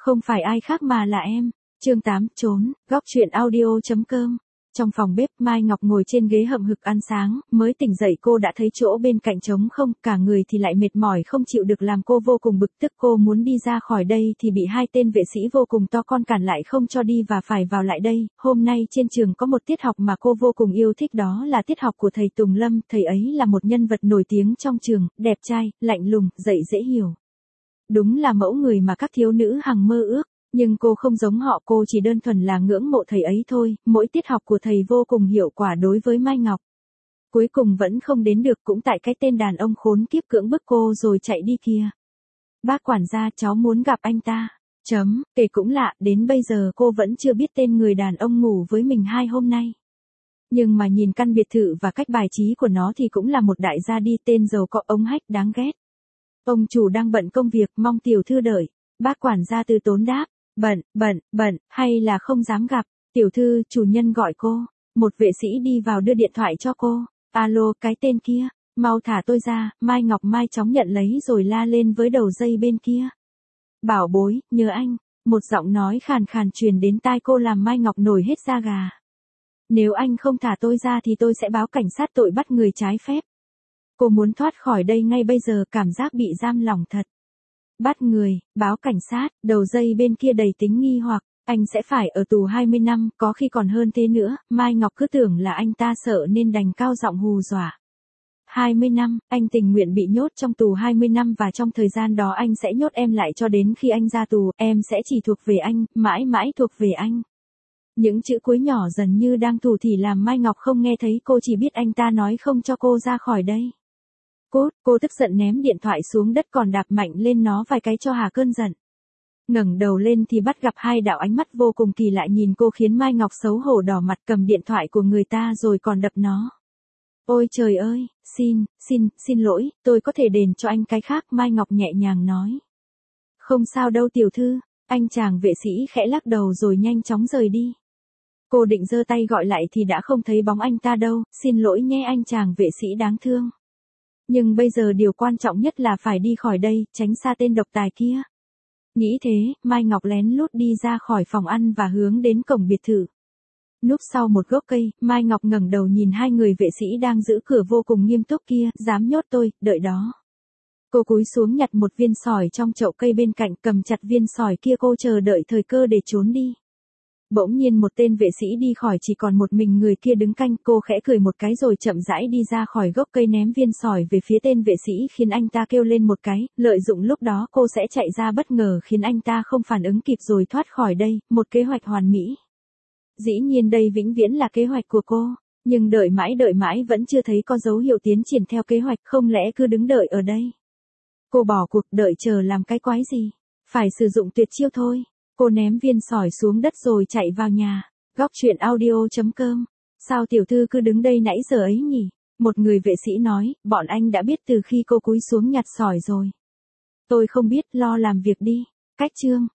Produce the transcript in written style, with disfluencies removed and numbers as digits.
Không phải ai khác mà là em. Chương 8, trốn, góc truyện audio.com. Trong phòng bếp, Mai Ngọc ngồi trên ghế hậm hực ăn sáng, mới tỉnh dậy cô đã thấy chỗ bên cạnh trống không, cả người thì lại mệt mỏi không chịu được làm cô vô cùng bực tức. Cô muốn đi ra khỏi đây thì bị hai tên vệ sĩ vô cùng to con cản lại không cho đi và phải vào lại đây. Hôm nay trên trường có một tiết học mà cô vô cùng yêu thích, đó là tiết học của thầy Tùng Lâm. Thầy ấy là một nhân vật nổi tiếng trong trường, đẹp trai, lạnh lùng, dạy dễ hiểu. Đúng là mẫu người mà các thiếu nữ hằng mơ ước. Nhưng cô không giống họ, cô chỉ đơn thuần là ngưỡng mộ thầy ấy thôi. Mỗi tiết học của thầy vô cùng hiệu quả đối với Mai Ngọc. Cuối cùng vẫn không đến được, cũng tại cái tên đàn ông khốn kiếp cưỡng bức cô rồi chạy đi kia. Bác quản gia, cháu muốn gặp anh ta. Kể cũng lạ, đến bây giờ cô vẫn chưa biết tên người đàn ông ngủ với mình 2 hôm nay. Nhưng mà nhìn căn biệt thự và cách bài trí của nó thì cũng là một đại gia đi, tên giàu có ống hách đáng ghét. Ông chủ đang bận công việc, mong tiểu thư đợi. Bác quản gia từ tốn đáp. Bận, hay là không dám gặp. Tiểu thư, chủ nhân gọi cô. Một vệ sĩ đi vào đưa điện thoại cho cô. Alo, cái tên kia. Mau thả tôi ra. Mai Ngọc Mai chóng nhận lấy rồi la lên với đầu dây bên kia. Bảo bối, nhớ anh. Một giọng nói khàn khàn truyền đến tai cô làm Mai Ngọc nổi hết da gà. Nếu anh không thả tôi ra thì tôi sẽ báo cảnh sát tội bắt người trái phép. Cô muốn thoát khỏi đây ngay bây giờ, cảm giác bị giam lỏng thật. Bắt người, báo cảnh sát, đầu dây bên kia đầy tính nghi hoặc, anh sẽ phải ở tù 20 năm, có khi còn hơn thế nữa. Mai Ngọc cứ tưởng là anh ta sợ nên đành cao giọng hù dọa. 20 năm, anh tình nguyện bị nhốt trong tù 20 năm và trong thời gian đó anh sẽ nhốt em lại cho đến khi anh ra tù, em sẽ chỉ thuộc về anh, mãi mãi thuộc về anh. Những chữ cuối nhỏ dần như đang thủ thỉ làm Mai Ngọc không nghe thấy, cô chỉ biết anh ta nói không cho cô ra khỏi đây. Cô tức giận ném điện thoại xuống đất còn đạp mạnh lên nó vài cái cho hà cơn giận. Ngẩng đầu lên thì bắt gặp hai đạo ánh mắt vô cùng kỳ lạ nhìn cô khiến Mai Ngọc xấu hổ đỏ mặt, cầm điện thoại của người ta rồi còn đập nó. Ôi trời ơi, xin lỗi, tôi có thể đền cho anh cái khác, Mai Ngọc nhẹ nhàng nói. Không sao đâu tiểu thư, anh chàng vệ sĩ khẽ lắc đầu rồi nhanh chóng rời đi. Cô định giơ tay gọi lại thì đã không thấy bóng anh ta đâu, xin lỗi nhé anh chàng vệ sĩ đáng thương. Nhưng bây giờ điều quan trọng nhất là phải đi khỏi đây, tránh xa tên độc tài kia. Nghĩ thế, Mai Ngọc lén lút đi ra khỏi phòng ăn và hướng đến cổng biệt thự. Núp sau một gốc cây, Mai Ngọc ngẩng đầu nhìn hai người vệ sĩ đang giữ cửa vô cùng nghiêm túc kia, dám nhốt tôi, đợi đó. Cô cúi xuống nhặt một viên sỏi trong chậu cây bên cạnh, cầm chặt viên sỏi kia, cô chờ đợi thời cơ để trốn đi. Bỗng nhiên một tên vệ sĩ đi khỏi, chỉ còn một mình người kia đứng canh. Cô khẽ cười một cái rồi chậm rãi đi ra khỏi gốc cây, ném viên sỏi về phía tên vệ sĩ khiến anh ta kêu lên một cái. Lợi dụng lúc đó cô sẽ chạy ra bất ngờ khiến anh ta không phản ứng kịp rồi thoát khỏi đây. Một kế hoạch hoàn mỹ. Dĩ nhiên đây vĩnh viễn là kế hoạch của cô. Nhưng đợi mãi vẫn chưa thấy có dấu hiệu tiến triển theo kế hoạch, không lẽ cứ đứng đợi ở đây. Cô bỏ cuộc, đợi chờ làm cái quái gì. Phải sử dụng tuyệt chiêu thôi. Cô ném viên sỏi xuống đất rồi chạy vào nhà. Góc truyện audio.com. Sao tiểu thư cứ đứng đây nãy giờ ấy nhỉ? Một người vệ sĩ nói, bọn anh đã biết từ khi cô cúi xuống nhặt sỏi rồi. Tôi không biết, lo làm việc đi. Cách chương.